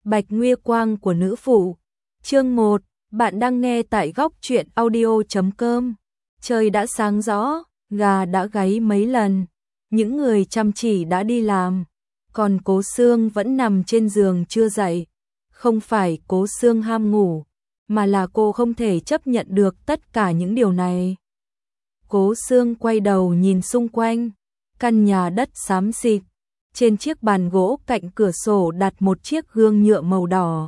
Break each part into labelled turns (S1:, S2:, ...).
S1: Bạch Nguy Quang của nữ phụ. Chương 1, bạn đang nghe tại góc truyện audio.com. Trời đã sáng rõ, gà đã gáy mấy lần, những người chăm chỉ đã đi làm, còn Cố Sương vẫn nằm trên giường chưa dậy. Không phải Cố Sương ham ngủ, mà là cô không thể chấp nhận được tất cả những điều này. Cố Sương quay đầu nhìn xung quanh, căn nhà đất xám xịt. Trên chiếc bàn gỗ cạnh cửa sổ đặt một chiếc gương nhựa màu đỏ.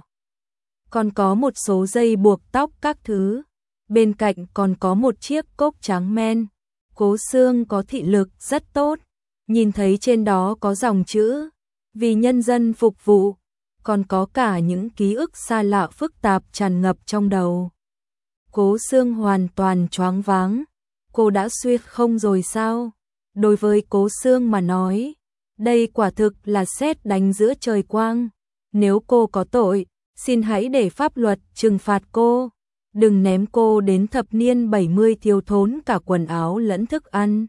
S1: Còn có một số dây buộc tóc các thứ. Bên cạnh còn có một chiếc cốc trắng men. Cố Sương có thị lực rất tốt. Nhìn thấy trên đó có dòng chữ vì nhân dân phục vụ. Còn có cả những ký ức xa lạ phức tạp tràn ngập trong đầu. Cố Sương hoàn toàn choáng váng. Cô đã suýt không rồi sao? Đối với Cố Sương mà nói, đây quả thực là sét đánh giữa trời quang. Nếu cô có tội, xin hãy để pháp luật trừng phạt cô. Đừng ném cô đến thập niên 70 thiếu thốn cả quần áo lẫn thức ăn.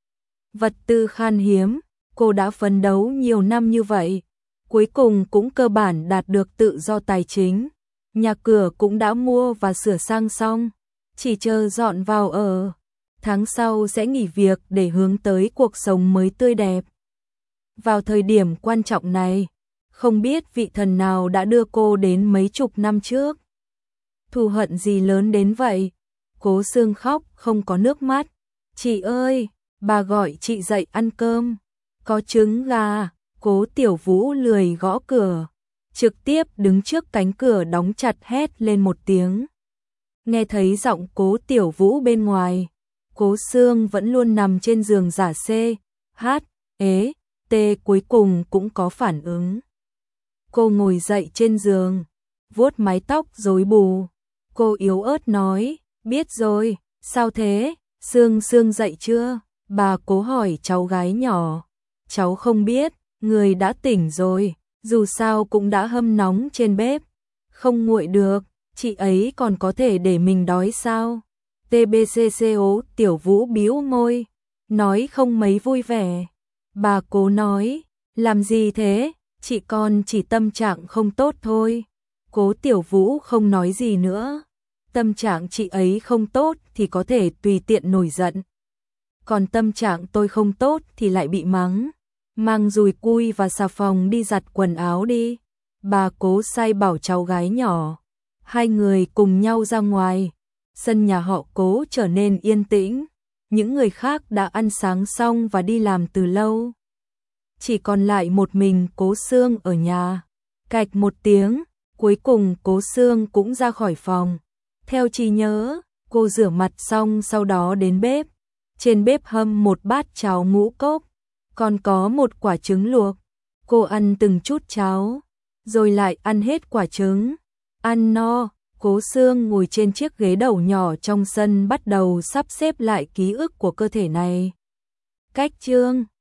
S1: Vật tư khan hiếm, cô đã phấn đấu nhiều năm như vậy. Cuối cùng cũng cơ bản đạt được tự do tài chính. Nhà cửa cũng đã mua và sửa sang xong. Chỉ chờ dọn vào ở. Tháng sau sẽ nghỉ việc để hướng tới cuộc sống mới tươi đẹp. Vào thời điểm quan trọng này, không biết vị thần nào đã đưa cô đến mấy chục năm trước. Thù hận gì lớn đến vậy? Cố Sương khóc không có nước mắt. Chị ơi, bà gọi chị dậy ăn cơm. Có trứng gà. Cố Tiểu Vũ lười gõ cửa, trực tiếp đứng trước cánh cửa đóng chặt hét lên một tiếng. Nghe thấy giọng Cố Tiểu Vũ bên ngoài, Cố Sương vẫn luôn nằm trên giường giả C, H, ế, T cuối cùng cũng có phản ứng. Cô ngồi dậy trên giường, vuốt mái tóc rối bù. Cô yếu ớt nói, biết rồi, sao thế, Sương Sương dậy chưa? Bà Cố hỏi cháu gái nhỏ. Cháu không biết, người đã tỉnh rồi, dù sao cũng đã hâm nóng trên bếp. Không nguội được, chị ấy còn có thể để mình đói sao? TBCCO Tiểu Vũ bĩu môi, nói không mấy vui vẻ. Bà Cố nói, làm gì thế, chị con chỉ tâm trạng không tốt thôi. Cố Tiểu Vũ không nói gì nữa. Tâm trạng chị ấy không tốt thì có thể tùy tiện nổi giận. Còn tâm trạng tôi không tốt thì lại bị mắng. Mang dùi cui và xà phòng đi giặt quần áo đi. Bà Cố sai bảo cháu gái nhỏ. Hai người cùng nhau ra ngoài. Sân nhà họ Cố trở nên yên tĩnh. Những người khác đã ăn sáng xong và đi làm từ lâu. Chỉ còn lại một mình Cố Sương ở nhà. Cạch một tiếng, cuối cùng Cố Sương cũng ra khỏi phòng. Theo trí nhớ, cô rửa mặt xong sau đó đến bếp. Trên bếp hâm một bát cháo ngũ cốc, còn có một quả trứng luộc. Cô ăn từng chút cháo, rồi lại ăn hết quả trứng. Ăn no, Cố Sương ngồi trên chiếc ghế đầu nhỏ trong sân bắt đầu sắp xếp lại ký ức của cơ thể này. Cách chương